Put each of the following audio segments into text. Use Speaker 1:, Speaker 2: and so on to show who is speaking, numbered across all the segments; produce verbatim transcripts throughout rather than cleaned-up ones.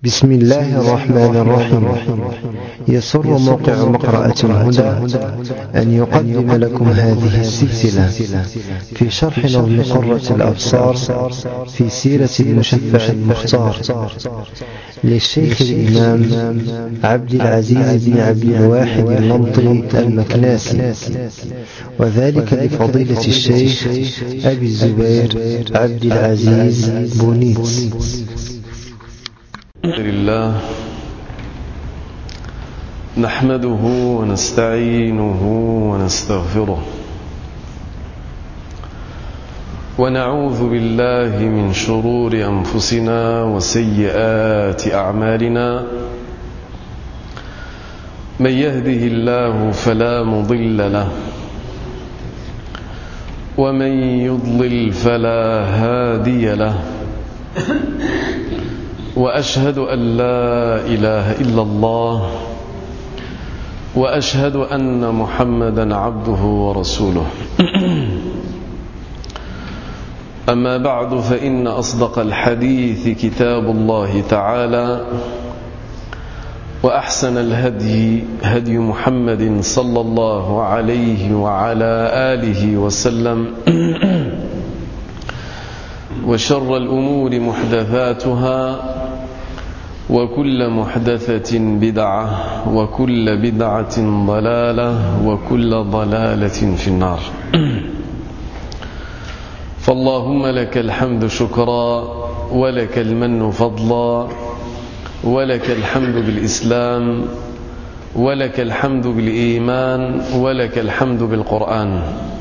Speaker 1: بسم الله الرحمن الرحيم. يسر موقع مقرأة الهدى أن يقدم لكم هذه السلسلة في شرح نظم قرة الأبصار في سيرة المشفع المختار للشيخ الإمام عبد العزيز بن عبد الواحد اللمطي المكناسي، وذلك لفضيلة الشيخ أبي الزبير عبد العزيز بونيت.
Speaker 2: الحمد لله نحمده ونستعينه ونستغفره ونعوذ بالله من شرور أنفسنا وسيئات أعمالنا. من يهده الله فلا مضل له ومن يضلل فلا هادي له، وأشهد أن لا إله إلا الله، وأشهد أن محمدا عبده ورسوله. أما بعد، فإن أصدق الحديث كتاب الله تعالى، وأحسن الهدي هدي محمد صلى الله عليه وعلى آله وسلم، وشر الأمور محدثاتها، وكل محدثة بدعة، وكل بدعة ضلالة، وكل ضلالة في النار. فاللهم لك الحمد شكرا، ولك المن فضلا، ولك الحمد بالإسلام، ولك الحمد بالإيمان، ولك الحمد بالقرآن.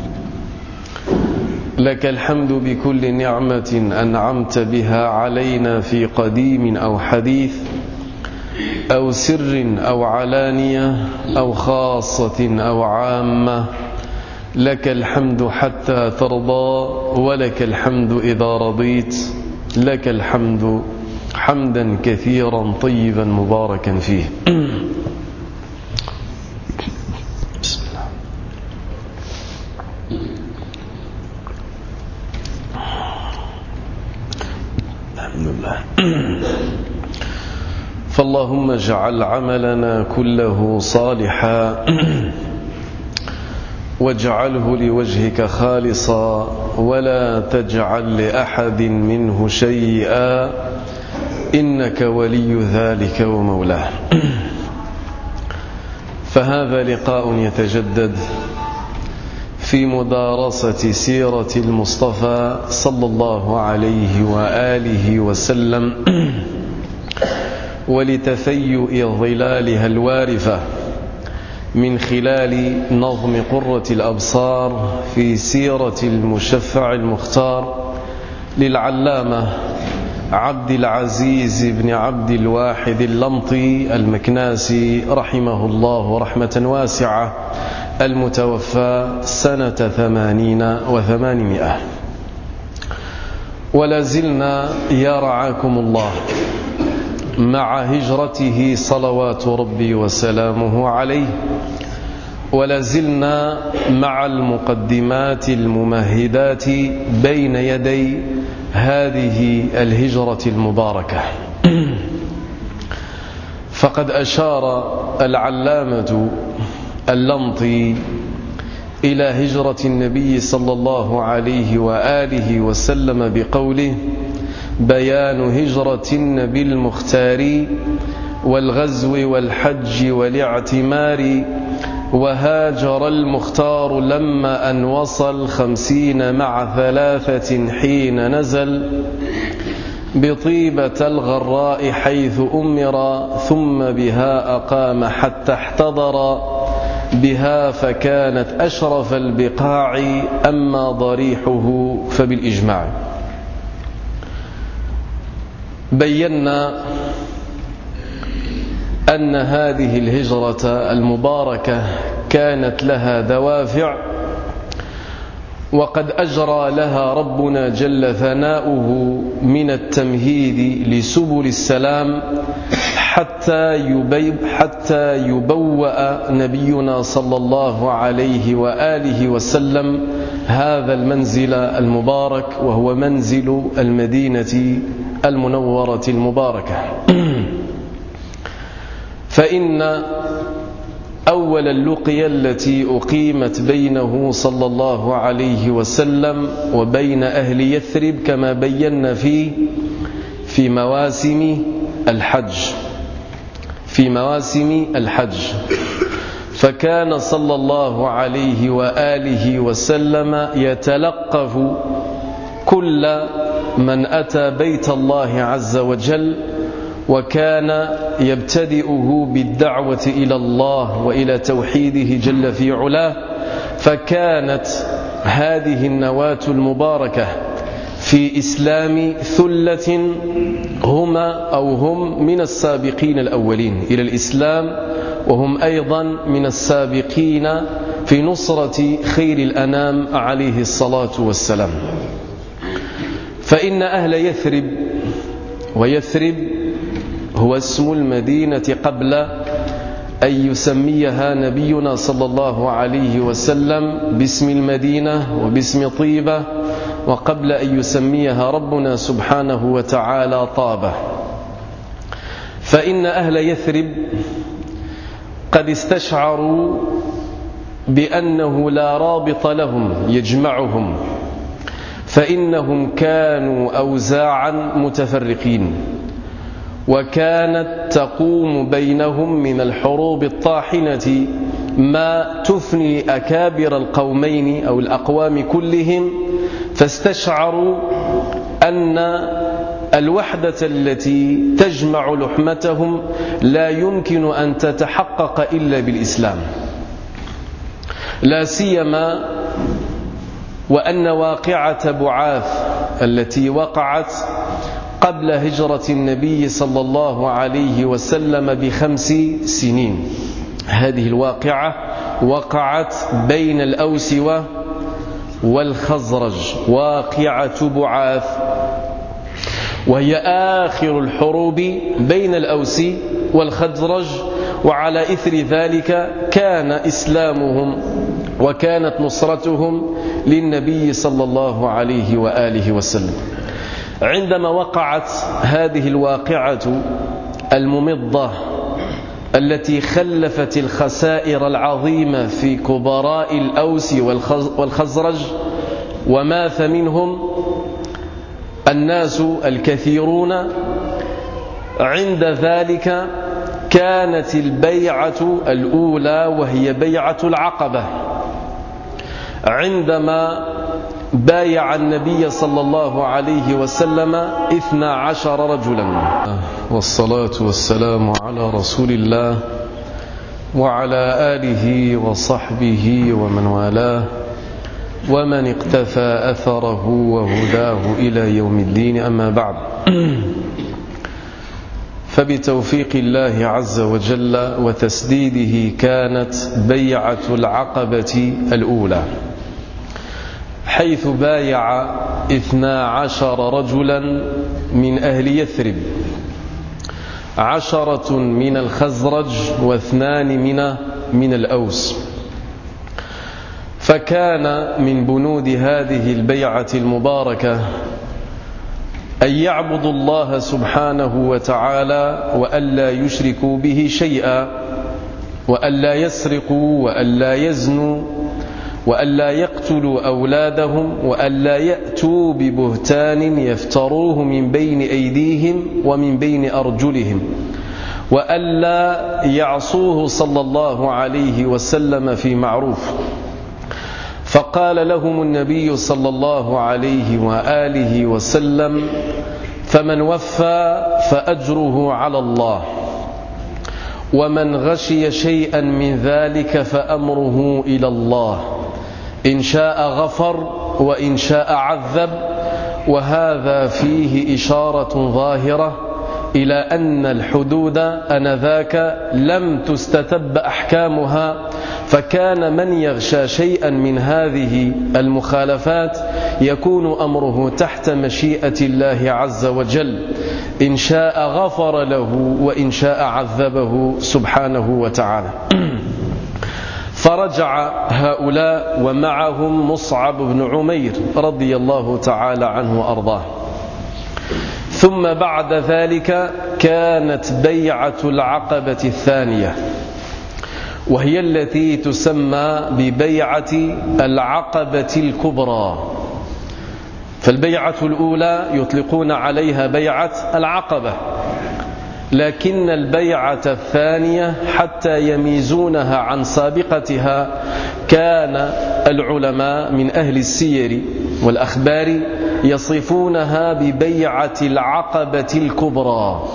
Speaker 2: لك الحمد بكل نعمة أنعمت بها علينا في قديم أو حديث، أو سر أو علانية، أو خاصة أو عامة. لك الحمد حتى ترضى، ولك الحمد إذا رضيت. لك الحمد حمدا كثيرا طيبا مباركا فيه. فاللهم اجعل عملنا كله صالحا، واجعله لوجهك خالصا، ولا تجعل لأحد منه شيئا، إنك ولي ذلك ومولاه. فهذا لقاء يتجدد في مدارسة سيرة المصطفى صلى الله عليه وآله وسلم، ولتفيؤ ظلالها الوارفة من خلال نظم قرة الأبصار في سيرة المشفع المختار للعلامة عبد العزيز بن عبد الواحد اللمطي المكناسي رحمه الله رحمة واسعة، المتوفى سنة ثمانين وثمانمائة. ولازلنا يا رعاكم الله مع هجرته صلوات ربي وسلامه عليه، ولازلنا مع المقدمات الممهدات بين يدي هذه الهجرة المباركة. فقد أشار العلامة اللمطي إلى هجرة النبي صلى الله عليه وآله وسلم بقوله: بيان هجرة النبي المختار، والغزو والحج والاعتمار. وهاجر المختار لما أن وصل خمسين مع ثلاثة حين نزل بطيبة الغراء حيث أمر، ثم بها أقام حتى احتضر بها، فكانت أشرف البقاع، أما ضريحه فبالإجماع. بينا أن هذه الهجرة المباركة كانت لها دوافع، وقد أجرى لها ربنا جل ثناؤه من التمهيد لسبل السلام حتى حتى يبوأ نبينا صلى الله عليه وآله وسلم هذا المنزل المبارك، وهو منزل المدينة المنورة المباركة. فإن أول اللقية التي أقيمت بينه صلى الله عليه وسلم وبين أهل يثرب كما بينا في في مواسم الحج في مواسم الحج فكان صلى الله عليه وآله وسلم يتلقف كل من أتى بيت الله عز وجل، وكان يبتدئه بالدعوة إلى الله وإلى توحيده جل في علاه. فكانت هذه النواة المباركة في إسلام ثلة هما أو هم من السابقين الأولين إلى الإسلام، وهم أيضا من السابقين في نصرة خير الأنام عليه الصلاة والسلام. فإن أهل يثرب، ويثرب هو اسم المدينة قبل أن يسميها نبينا صلى الله عليه وسلم باسم المدينة وباسم طيبة، وقبل أن يسميها ربنا سبحانه وتعالى طابة. فإن أهل يثرب قد استشعروا بأنه لا رابط لهم يجمعهم، فإنهم كانوا أوزاعا متفرقين، وكانت تقوم بينهم من الحروب الطاحنة ما تفني أكابر القومين أو الأقوام كلهم. فاستشعروا أن الوحدة التي تجمع لحمتهم لا يمكن أن تتحقق إلا بالإسلام، لا سيما وأن واقعة بعاث التي وقعت قبل هجرة النبي صلى الله عليه وسلم بخمس سنين، هذه الواقعة وقعت بين الأوس والخزرج، واقعة بعاث، وهي آخر الحروب بين الأوس والخزرج. وعلى إثر ذلك كان إسلامهم وكانت نصرتهم للنبي صلى الله عليه وآله وسلم. عندما وقعت هذه الواقعة الممضة التي خلفت الخسائر العظيمة في كبراء الأوس والخزرج، وماث منهم الناس الكثيرون، عند ذلك كانت البيعة الأولى وهي بيعة العقبة، عندما بايع النبي صلى الله عليه وسلم اثنى عشر رجلا. والصلاة والسلام على رسول الله وعلى آله وصحبه ومن والاه ومن اقتفى أثره وهداه إلى يوم الدين. أما بعد، فبتوفيق الله عز وجل وتسديده كانت بيعة العقبة الأولى، حيث بايع اثنا عشر رجلا من أهل يثرب، عشرة من الخزرج واثنان من من الأوس. فكان من بنود هذه البيعة المباركة أن يعبدوا الله سبحانه وتعالى وألا يشركوا به شيئا، وألا يسرقوا وألا يزنوا وألا يقتلوا أولادهم، وألا يأتوا ببهتان يفتروه من بين أيديهم ومن بين أرجلهم، وألا يعصوه صلى الله عليه وسلم في معروف. فقال لهم النبي صلى الله عليه وآله وسلم: فمن وفى فأجره على الله، ومن غشي شيئا من ذلك فأمره إلى الله، إن شاء غفر وإن شاء عذب. وهذا فيه إشارة ظاهرة إلى أن الحدود أنذاك لم تستتب أحكامها، فكان من يغشى شيئا من هذه المخالفات يكون أمره تحت مشيئة الله عز وجل، إن شاء غفر له وإن شاء عذبه سبحانه وتعالى. فرجع هؤلاء ومعهم مصعب بن عمير رضي الله تعالى عنه وأرضاه، ثم بعد ذلك كانت بيعة العقبة الثانية، وهي التي تسمى ببيعة العقبة الكبرى. فالبيعة الأولى يطلقون عليها بيعة العقبة، لكن البيعة الثانية حتى يميزونها عن سابقتها كان العلماء من أهل السير والأخبار يصفونها ببيعة العقبة الكبرى.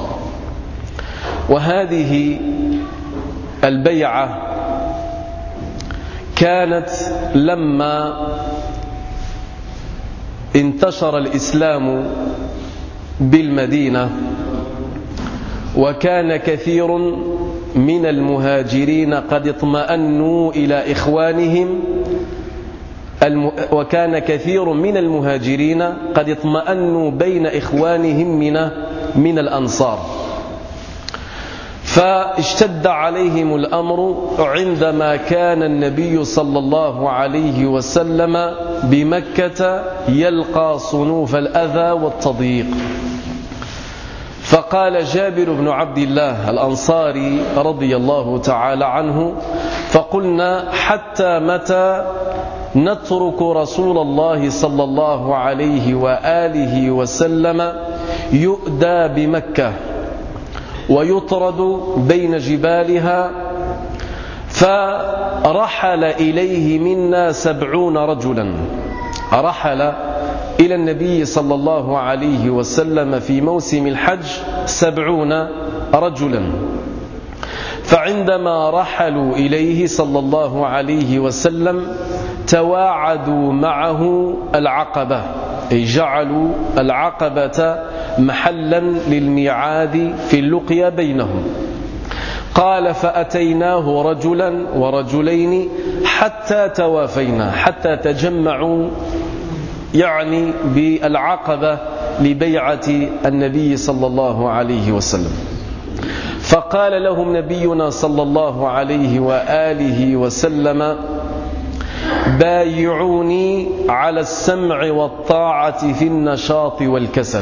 Speaker 2: وهذه البيعة كانت لما انتشر الإسلام بالمدينة، وكان كثير من المهاجرين قد اطمأنوا إلى إخوانهم وكان كثير من المهاجرين قد اطمأنوا بين إخوانهم من من الأنصار، فاشتد عليهم الأمر عندما كان النبي صلى الله عليه وسلم بمكة يلقى صنوف الأذى والتضييق. فقال جابر بن عبد الله الأنصاري رضي الله تعالى عنه: فقلنا حتى متى نترك رسول الله صلى الله عليه وآله وسلم يؤدى بمكة ويطرد بين جبالها؟ فرحل إليه منا سبعون رجلا، رحل إلى النبي صلى الله عليه وسلم في موسم الحج سبعون رجلا. فعندما رحلوا إليه صلى الله عليه وسلم تواعدوا معه العقبة، أي جعلوا العقبة محلا للميعاد في اللقيا بينهم. قال: فأتيناه رجلا ورجلين حتى توافينا، حتى تجمعوا يعني بالعقبة لبيعة النبي صلى الله عليه وسلم. فقال لهم نبينا صلى الله عليه وآله وسلم: بايعوني على السمع والطاعة في النشاط والكسل،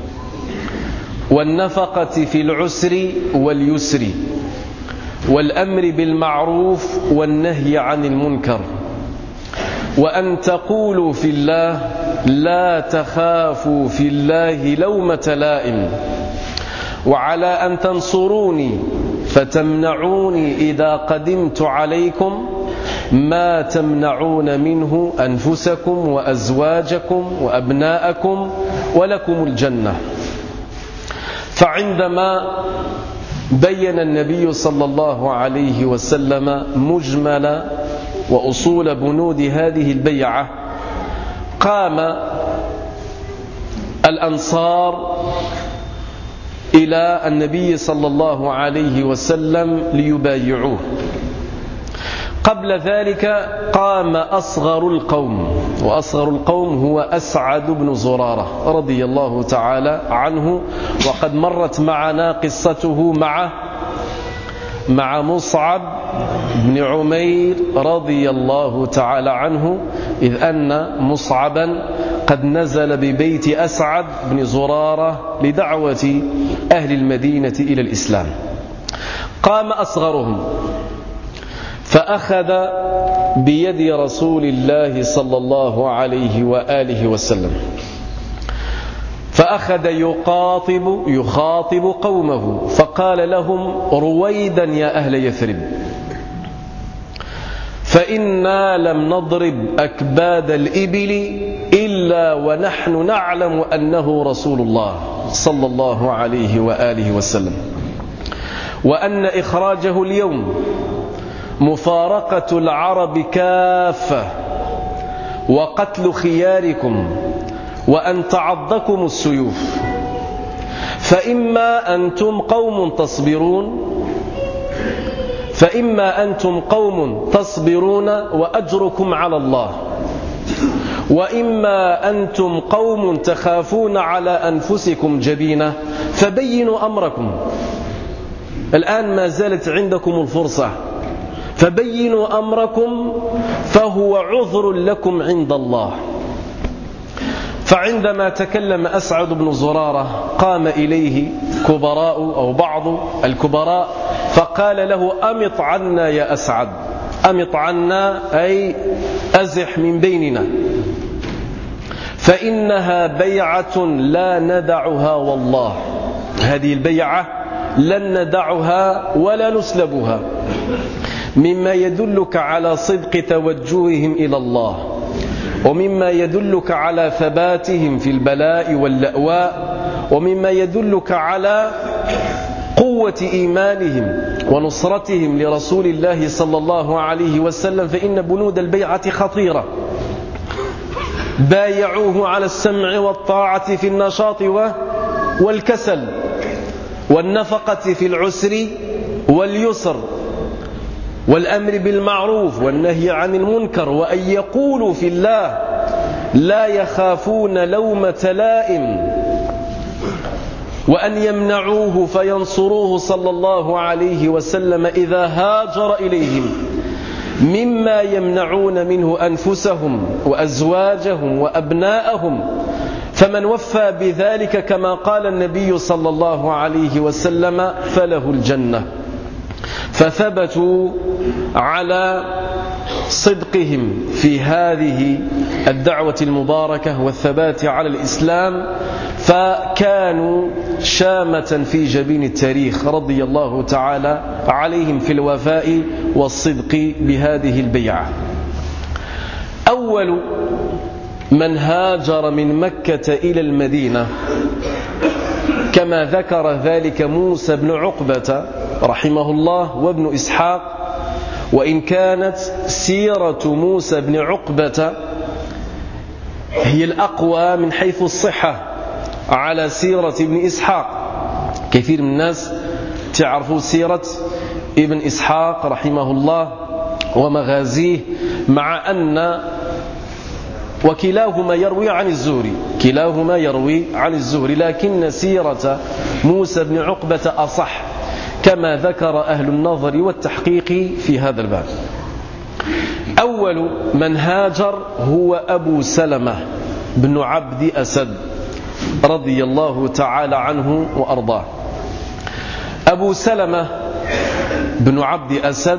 Speaker 2: والنفقة في العسر واليسر، والأمر بالمعروف والنهي عن المنكر، وأن تقولوا في الله لا تخافوا في الله لومة لائم، وعلى أن تنصروني فتمنعوني إذا قدمت عليكم ما تمنعون منه أنفسكم وأزواجكم وأبناءكم ولكم الجنة. فعندما بين النبي صلى الله عليه وسلم مجمل وأصول بنود هذه البيعة، قام الأنصار إلى النبي صلى الله عليه وسلم ليبايعوه. قبل ذلك قام أصغر القوم، وأصغر القوم هو أسعد بن زرارة رضي الله تعالى عنه، وقد مرت معنا قصته مع مع مصعب بن عمير رضي الله تعالى عنه، إذ أن مصعبا قد نزل ببيت أسعد بن زرارة لدعوة أهل المدينة إلى الإسلام. قام أصغرهم فأخذ بيد رسول الله صلى الله عليه وآله وسلم، فأخذ يقاطب يخاطب قومه، فقال لهم: رويدا يا أهل يثرب، فإنا لم نضرب أكباد الإبل إلا ونحن نعلم أنه رسول الله صلى الله عليه وآله وسلم، وأن إخراجه اليوم مفارقة العرب كافة، وقتل خياركم، وأن تعضكم السيوف، فإما أنتم قوم تصبرون فإما أنتم قوم تصبرون وأجركم على الله، وإما أنتم قوم تخافون على أنفسكم جبينة فبينوا أمركم. الآن ما زالت عندكم الفرصة، فبينوا أمركم فهو عذر لكم عند الله. فعندما تكلم أسعد بن زرارة قام إليه كبراء أو بعض الكبراء فقال له أمط عنا يا أسعد، أمط عنا أي أزح من بيننا، فإنها بيعة لا ندعها والله، هذه البيعة لن ندعها ولا نسلبها، مما يدلك على صدق توجههم إلى الله، ومما يدلك على ثباتهم في البلاء واللأواء، ومما يدلك على قوة إيمانهم ونصرتهم لرسول الله صلى الله عليه وسلم، فإن بنود البيعة خطيرة. بايعوه على السمع والطاعة في النشاط والكسل، والنفقة في العسر واليسر، والأمر بالمعروف والنهي عن المنكر، وأن يقولوا في الله لا يخافون لومة لائم، وأن يمنعوه فينصروه صلى الله عليه وسلم إذا هاجر إليهم، مما يمنعون منه أنفسهم وأزواجهم وأبناءهم، فمن وفى بذلك كما قال النبي صلى الله عليه وسلم فله الجنة. فثبتوا على صدقهم في هذه الدعوة المباركة والثبات على الإسلام، فكانوا شامة في جبين التاريخ رضي الله تعالى عليهم في الوفاء والصدق بهذه البيعة. أول من هاجر من مكة إلى المدينة كما ذكر ذلك موسى بن عقبة رحمه الله وابن إسحاق، وإن كانت سيرة موسى بن عقبة هي الأقوى من حيث الصحة على سيرة ابن إسحاق. كثير من الناس تعرفوا سيرة ابن إسحاق رحمه الله ومغازيه، مع أن وكلاهما يروي عن الزهري، كلاهما يروي عن الزهري، لكن سيرة موسى بن عقبة أصح كما ذكر أهل النظر والتحقيق في هذا الباب. أول من هاجر هو أبو سلمة بن عبد أسد رضي الله تعالى عنه وأرضاه. أبو سلمة بن عبد أسد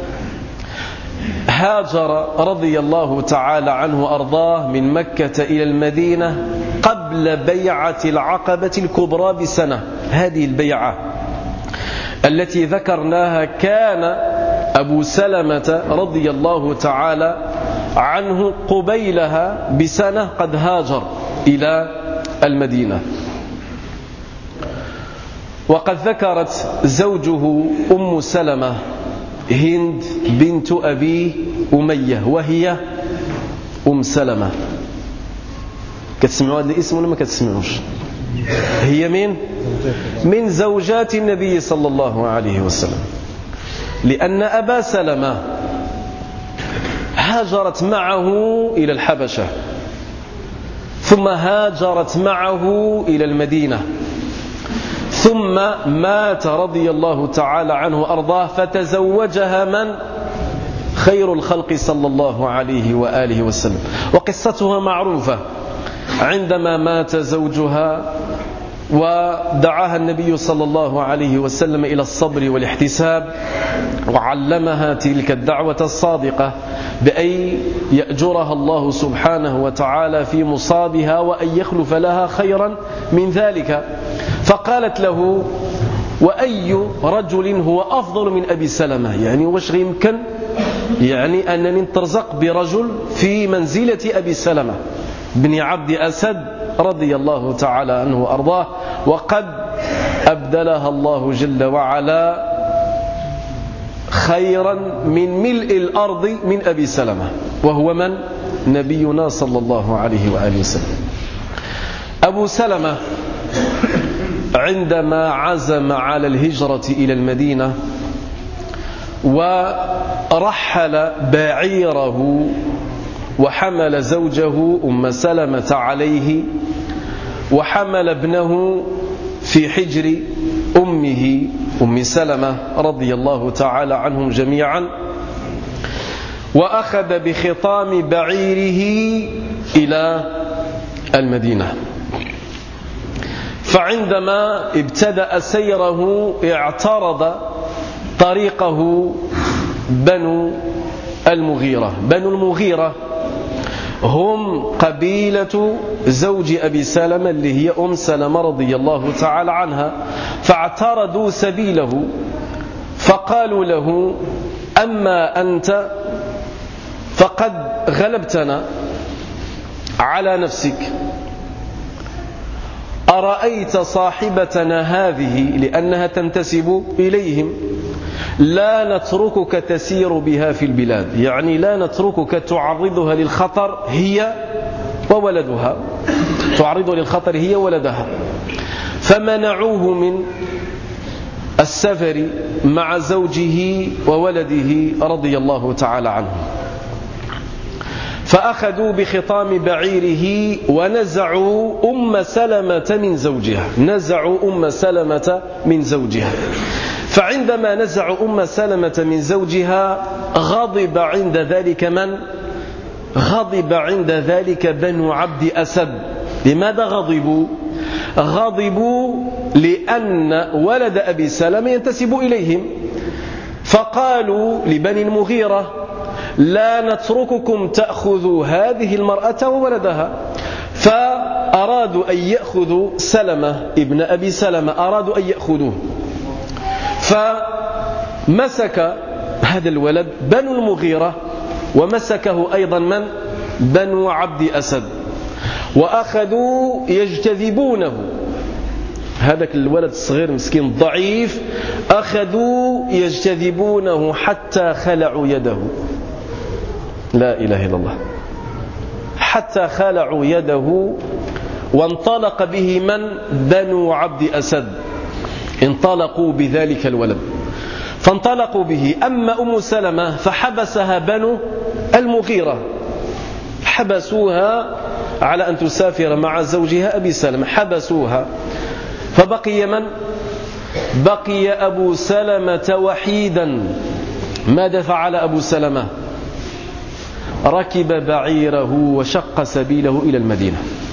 Speaker 2: هاجر رضي الله تعالى عنه وأرضاه من مكة إلى المدينة قبل بيعة العقبة الكبرى بسنة. هذه البيعة التي ذكرناها كان أبو سلمة رضي الله تعالى عنه قبيلها بسنة قد هاجر إلى المدينة. وقد ذكرت زوجه أم سلمة هند بنت أبي أمية وهي أم سلمة. كتسمعوا هذا الاسم ولا ما كتسمعوش؟ هي من من زوجات النبي صلى الله عليه وسلم، لأن أبا سلمة هاجرت معه إلى الحبشة، ثم هاجرت معه إلى المدينة، ثم مات رضي الله تعالى عنه وأرضاه، فتزوجها من؟ خير الخلق صلى الله عليه وآله وسلم. وقصتها معروفة، عندما مات زوجها ودعاها النبي صلى الله عليه وسلم إلى الصبر والاحتساب، وعلمها تلك الدعوة الصادقة بأن يأجرها الله سبحانه وتعالى في مصابها وأن يخلف لها خيرا من ذلك. فقالت له: وأي رجل هو أفضل من أبي سلمة؟ يعني وش يمكن يعني أنني نترزق برجل في منزلة أبي سلمة بن عبد أسد رضي الله تعالى عنه وأرضاه، وقد أبدلها الله جل وعلا خيرا من ملء الأرض من أبي سلمة، وهو من؟ نبينا صلى الله عليه وآله وسلم. أبو سلمة عندما عزم على الهجرة إلى المدينة ورحل بعيره وحمل زوجه أم سلمة عليه وحمل ابنه في حجر أمه أم سلمة رضي الله تعالى عنهم جميعا، وأخذ بخطام بعيره إلى المدينة. فعندما ابتدأ سيره اعترض طريقه بنو المغيرة. بنو المغيرة هم قبيلة زوج أبي سلمة اللي هي أم سلمة رضي الله تعالى عنها، فاعترضوا سبيله فقالوا له: أما أنت فقد غلبتنا على نفسك، أرأيت صاحبتنا هذه لأنها تنتسب إليهم لا نتركك تسير بها في البلاد، يعني لا نتركك تعرضها للخطر هي وولدها، تعرض للخطر هي وولدها. فمنعوه من السفر مع زوجه وولده رضي الله تعالى عنه. فأخذوا بخطام بعيره ونزعوا أم سلمة من زوجها، نزعوا أم سلمة من زوجها. فعندما نزعوا أم سلمة من زوجها غضب عند ذلك من؟ غضب عند ذلك بنو عبد أسد. لماذا غضبوا؟ غضبوا لأن ولد أبي سلمة ينتسب إليهم، فقالوا لبني المغيرة: لا نترككم تأخذوا هذه المرأة وولدها. فأرادوا أن يأخذوا سلمة ابن أبي سلمة، أرادوا أن يأخذوه، فمسك هذا الولد بنو المغيرة ومسكه أيضا من؟ بنو عبد أسد، وأخذوا يجتذبونه. هذاك الولد الصغير مسكين ضعيف أخذوا يجتذبونه حتى خلعوا يده. لا إله إلا الله. حتى خلعوا يده، وانطلق به من؟ بنو عبد أسد، انطلقوا بذلك الولد فانطلقوا به. أما أم سلمة فحبسها بنو المغيرة، حبسوها على أن تسافر مع زوجها أبي سلمة، حبسوها. فبقي من؟ بقي أبو سلمة وحيدا. ماذا فعل أبو سلمة؟ ركب بعيره وشق سبيله إلى المدينة.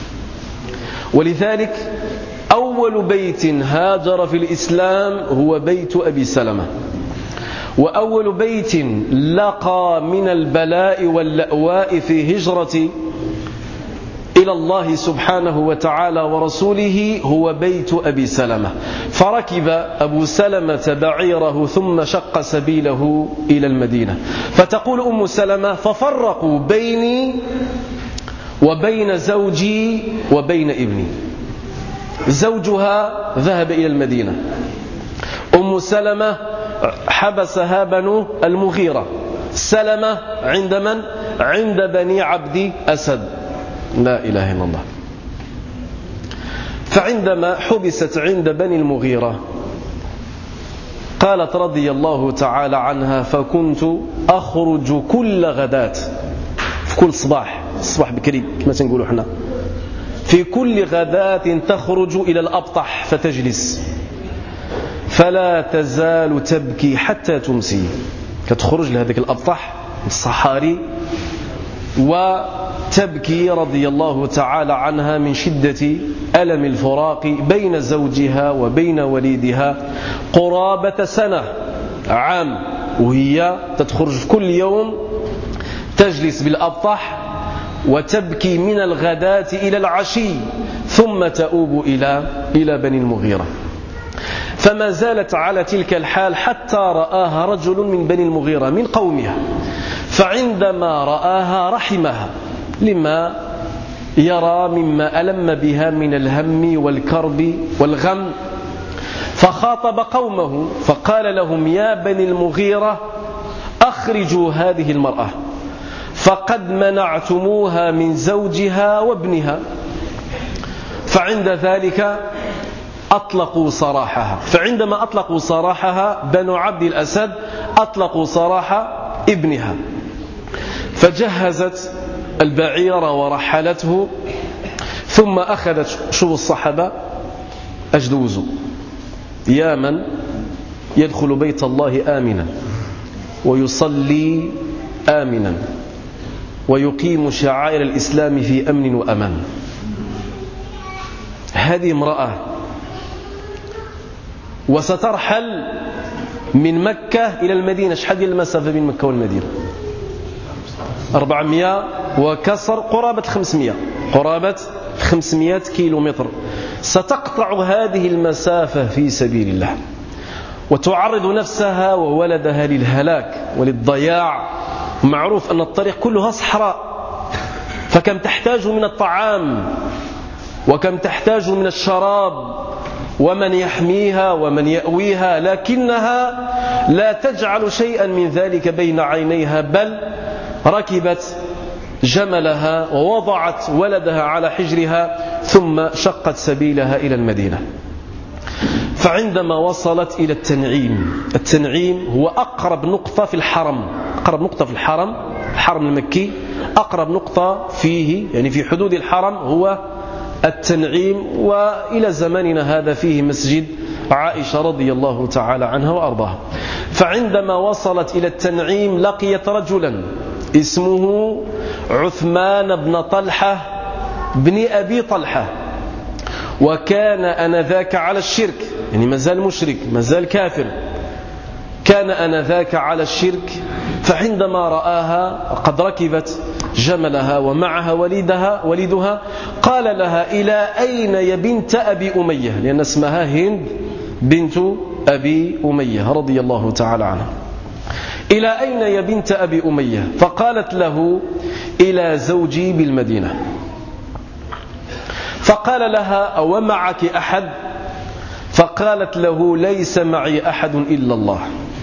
Speaker 2: ولذلك أول بيت هاجر في الإسلام هو بيت أبي سلمة، وأول بيت لقى من البلاء واللأواء في هجرة إلى الله سبحانه وتعالى ورسوله هو بيت أبي سلمة. فركب أبو سلمة بعيره ثم شق سبيله إلى المدينة. فتقول أم سلمة: ففرقوا بيني وبين زوجي وبين ابني. زوجها ذهب إلى المدينة، أم سلمة حبسها بنو المغيرة، سلمة عند من؟ عند بني عبد أسد. لا إله إلا الله. فعندما حبست عند بني المغيرة قالت رضي الله تعالى عنها: فكنت أخرج كل غداة، في كل صباح، الصباح بكري كما تنقولوا احنا، في كل غداة تخرج إلى الأبطح فتجلس، فلا تزال تبكي حتى تمسي. كتخرج لهذيك الأبطح الصحاري وتبكي رضي الله تعالى عنها من شدة ألم الفراق بين زوجها وبين وليدها قرابة سنة، عام، وهي تتخرج كل يوم تجلس بالأبطح وتبكي من الغداة إلى العشي ثم تؤوب إلى إلى بني المغيرة. فما زالت على تلك الحال حتى رآها رجل من بني المغيرة من قومها، فعندما رآها رحمها لما يرى مما ألم بها من الهم والكرب والغم، فخاطب قومه فقال لهم: يا بني المغيرة أخرجوا هذه المرأة، فقد منعتموها من زوجها وابنها. فعند ذلك أطلقوا سراحها. فعندما أطلقوا سراحها بنو عبد الأسد أطلقوا سراح ابنها، فجهزت البعير ورحلته، ثم أخذت شو الصحابة أجدوزوا: يا من يدخل بيت الله آمنا ويصلي آمنا ويقيم شعائر الإسلام في أمن وأمان، هذه امرأة وسترحل من مكة إلى المدينة. شحال ديال المسافة بين مكة والمدينة؟ أربعمائة وكسر، قرابة خمسمائة، قرابة خمسمائة كيلومتر. ستقطع هذه المسافة في سبيل الله وتعرض نفسها وولدها للهلاك وللضياع. معروف أن الطريق كلها صحراء، فكم تحتاج من الطعام وكم تحتاج من الشراب ومن يحميها ومن يأويها، لكنها لا تجعل شيئا من ذلك بين عينيها، بل ركبت جملها ووضعت ولدها على حجرها ثم شقت سبيلها إلى المدينة. فعندما وصلت إلى التنعيم، التنعيم هو أقرب نقطة في الحرم، أقرب نقطة في الحرم، الحرم المكي أقرب نقطة فيه يعني في حدود الحرم هو التنعيم. وإلى زماننا هذا فيه مسجد عائشة رضي الله تعالى عنها وأرضاها. فعندما وصلت إلى التنعيم لقيت رجلا اسمه عثمان بن طلحة بن أبي طلحة، وكان أنذاك على الشرك، يعني مازال مشرك مازال كافر، كان أنذاك على الشرك. فعندما رآها قد ركبت جملها ومعها وليدها وليدها قال لها: إلى أين يا بنت أبي أمية؟ لأن اسمها هند بنت أبي أمية رضي الله تعالى عنها. إلى أين يا بنت أبي أمية؟ فقالت له: إلى زوجي بالمدينة. فقال لها: أو معك أحد؟ فقالت له: ليس معي أحد إلا الله.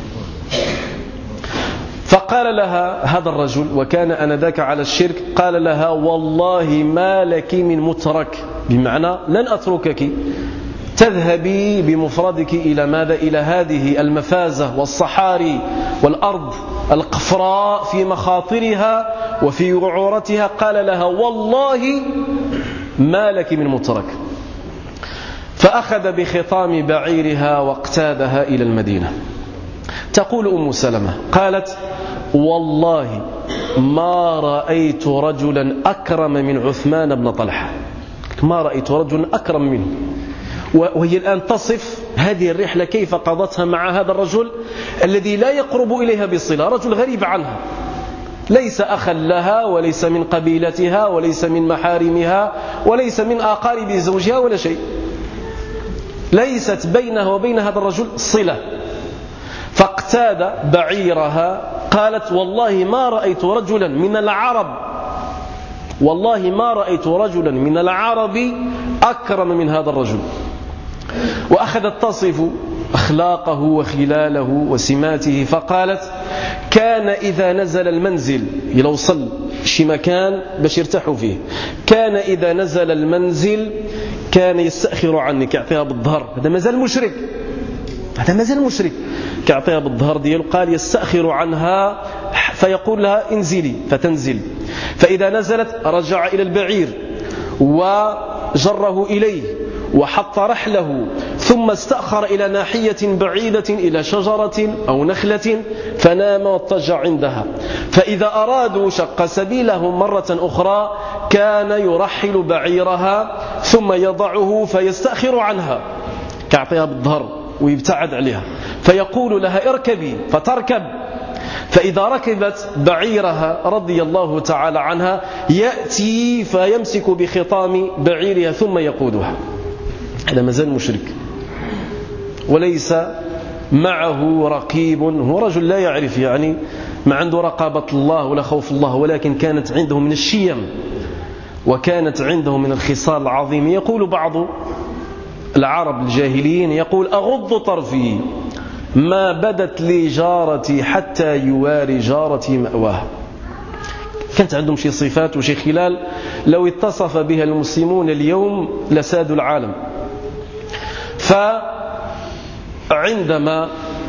Speaker 2: فقال لها هذا الرجل وكان أنذاك على الشرك، قال لها: والله ما لك من مترك، بمعنى لن أتركك، تذهبي بمفردك إلى ماذا؟ إلى هذه المفازة والصحاري والأرض القفراء في مخاطرها وفي وعورتها. قال لها: والله ما لك من مترك. فأخذ بخطام بعيرها واقتادها إلى المدينة. تقول أم سلمة قالت: والله ما رأيت رجلا أكرم من عثمان بن طلحة، ما رأيت رجلا أكرم منه. وهي الآن تصف هذه الرحلة كيف قضتها مع هذا الرجل الذي لا يقرب إليها بصلة، رجل غريب عنها، ليس أخا لها وليس من قبيلتها وليس من محارمها وليس من أقارب زوجها ولا شيء، ليست بينها وبين هذا الرجل صلة. فاقتاد بعيرها. قالت: والله ما رأيت رجلا من العرب، والله ما رأيت رجلا من العرب أكرم من هذا الرجل. وأخذت تصف أخلاقه وخلاله وسماته. فقالت: كان إذا نزل المنزل، إلى وصل شي مكان باش يرتاحوا فيه، كان إذا نزل المنزل كان يستأخر عنك، يعطيها بالظهر. هذا مازال مشرك، هذا مازال مشرك، كيعطيها بالظهر ديالو. قال: يستأخر عنها فيقول لها: انزلي، فتنزل. فإذا نزلت رجع إلى البعير وجره إليه وحط رحله، ثم استأخر إلى ناحية بعيدة إلى شجرة أو نخلة فنام واضطجع عندها. فإذا أرادوا شق سبيلهم مرة أخرى كان يرحل بعيرها ثم يضعه فيستأخر عنها، كيعطيها بالظهر ويبتعد عليها، فيقول لها: اركبي، فتركب. فإذا ركبت بعيرها رضي الله تعالى عنها يأتي فيمسك بخطام بعيرها ثم يقودها. هذا مازال مشرك وليس معه رقيب، هو رجل لا يعرف، يعني ما عنده رقابة الله ولا خوف الله، ولكن كانت عنده من الشيم وكانت عنده من الخصال العظيم. يقول بعض العرب الجاهليين، يقول: أغض طرفي ما بدت لي جارتي حتى يواري جارتي مأواها. كانت عندهم شي صفات وشي خلال لو اتصف بها المسلمون اليوم لسادوا العالم. فعندما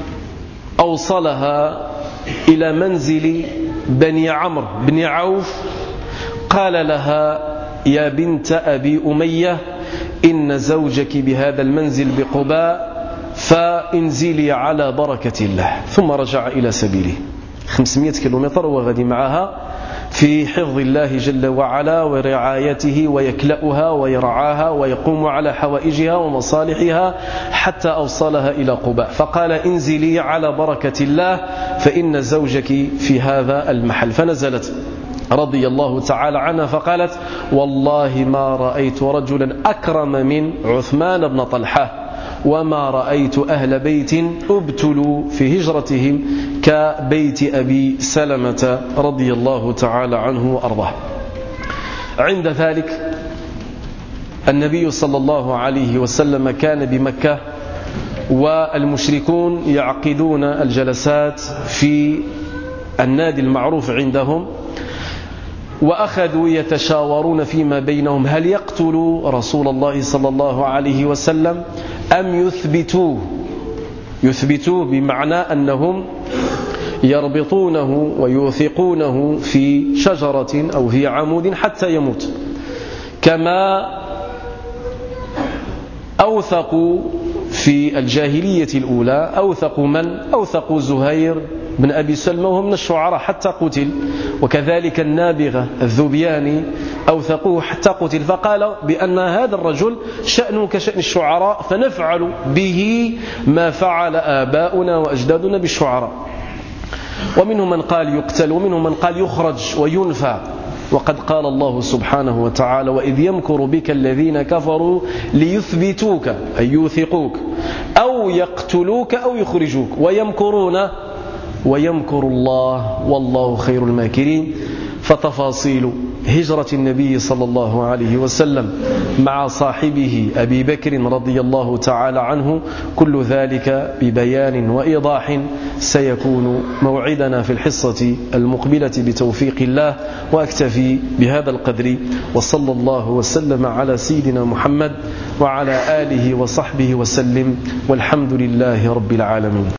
Speaker 2: أوصلها إلى منزل بني عمرو بن عوف قال لها: يا بنت أبي أمية، إن زوجك بهذا المنزل بقباء، فانزلي على بركة الله. ثم رجع إلى سبيله. خمسمائة كيلومتر وغادي معها في حفظ الله جل وعلا ورعايته ويكلأها ويرعاها ويقوم على حوائجها ومصالحها حتى أوصلها إلى قباء، فقال انزلي على بركة الله فإن زوجك في هذا المحل. فنزلت رضي الله تعالى عنها فقالت والله ما رأيت رجلا أكرم من عثمان بن طلحة، وما رأيت أهل بيت ابتلوا في هجرتهم كبيت أبي سلمة رضي الله تعالى عنه وأرضاه. عند ذلك النبي صلى الله عليه وسلم كان بمكة، والمشركون يعقدون الجلسات في النادي المعروف عندهم، وأخذوا يتشاورون فيما بينهم هل يقتلوا رسول الله صلى الله عليه وسلم أم يثبتوه. يثبتوه بمعنى أنهم يربطونه ويوثقونه في شجرة أو في عمود حتى يموت، كما أوثقوا في الجاهلية الأولى. أوثقوا من؟ أوثقوا زهير بن أبي سلمى وهو من الشعراء حتى قتل، وكذلك النابغة الذبياني أوثقوه حتى قتل، فقال بأن هذا الرجل شأنه كشأن الشعراء فنفعل به ما فعل آباؤنا وأجدادنا بالشعراء. ومنهم من قال يقتل، ومنهم من قال يخرج وينفى، وقد قال الله سبحانه وتعالى وإذ يمكر بك الذين كفروا ليثبتوك أي يوثقوك أو يقتلوك أو يخرجوك ويمكرون ويمكر الله والله خير الماكرين. فتفاصيل هجرة النبي صلى الله عليه وسلم مع صاحبه أبي بكر رضي الله تعالى عنه كل ذلك ببيان وإيضاح سيكون موعدنا في الحصة المقبلة بتوفيق الله. وأكتفي بهذا القدر، وصلى الله وسلم على سيدنا محمد وعلى آله وصحبه وسلم، والحمد لله رب العالمين.